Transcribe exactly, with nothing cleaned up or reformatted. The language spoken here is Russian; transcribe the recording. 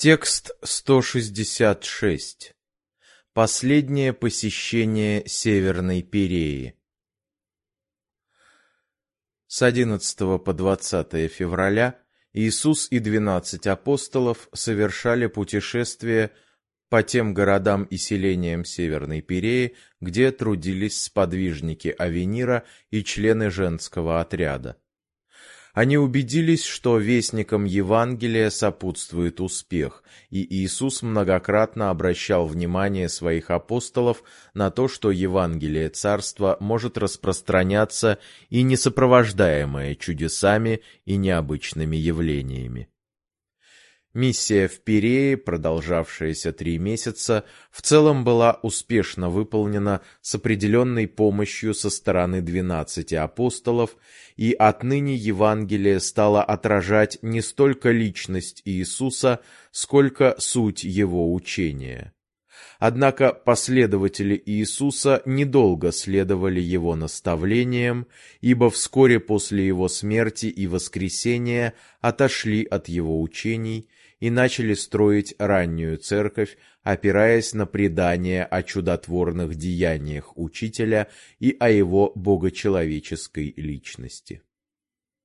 Текст сто шестьдесят шесть. Последнее посещение Северной Пиреи. С одиннадцатого по двадцатое февраля Иисус и двенадцать апостолов совершали путешествие по тем городам и селениям Северной Пиреи, где трудились сподвижники Авенира и члены женского отряда. Они убедились, что вестникам Евангелия сопутствует успех, и Иисус многократно обращал внимание своих апостолов на то, что Евангелие Царства может распространяться и не сопровождаемое чудесами и необычными явлениями. Миссия в Пирее, продолжавшаяся три месяца, в целом была успешно выполнена с определенной помощью со стороны двенадцати апостолов, и отныне Евангелие стало отражать не столько личность Иисуса, сколько суть Его учения. Однако последователи Иисуса недолго следовали Его наставлениям, ибо вскоре после Его смерти и воскресения отошли от Его учений и начали строить раннюю церковь, опираясь на предания о чудотворных деяниях Учителя и о Его богочеловеческой личности.